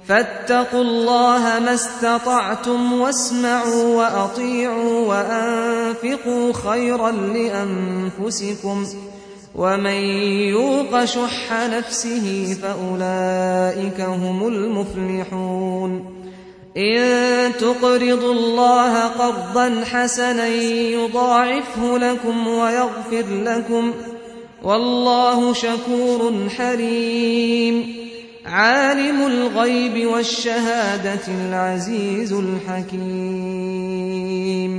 فاتقوا الله ما استطعتم واسمعوا وأطيعوا وأنفقوا خيرا لأنفسكم ومن يوق شح نفسه فأولئك هم المفلحون إن تقرضوا الله قرضا حسنا يضاعفه لكم ويغفر لكم والله شكور حليم عالم الغيب والشهادة العزيز الحكيم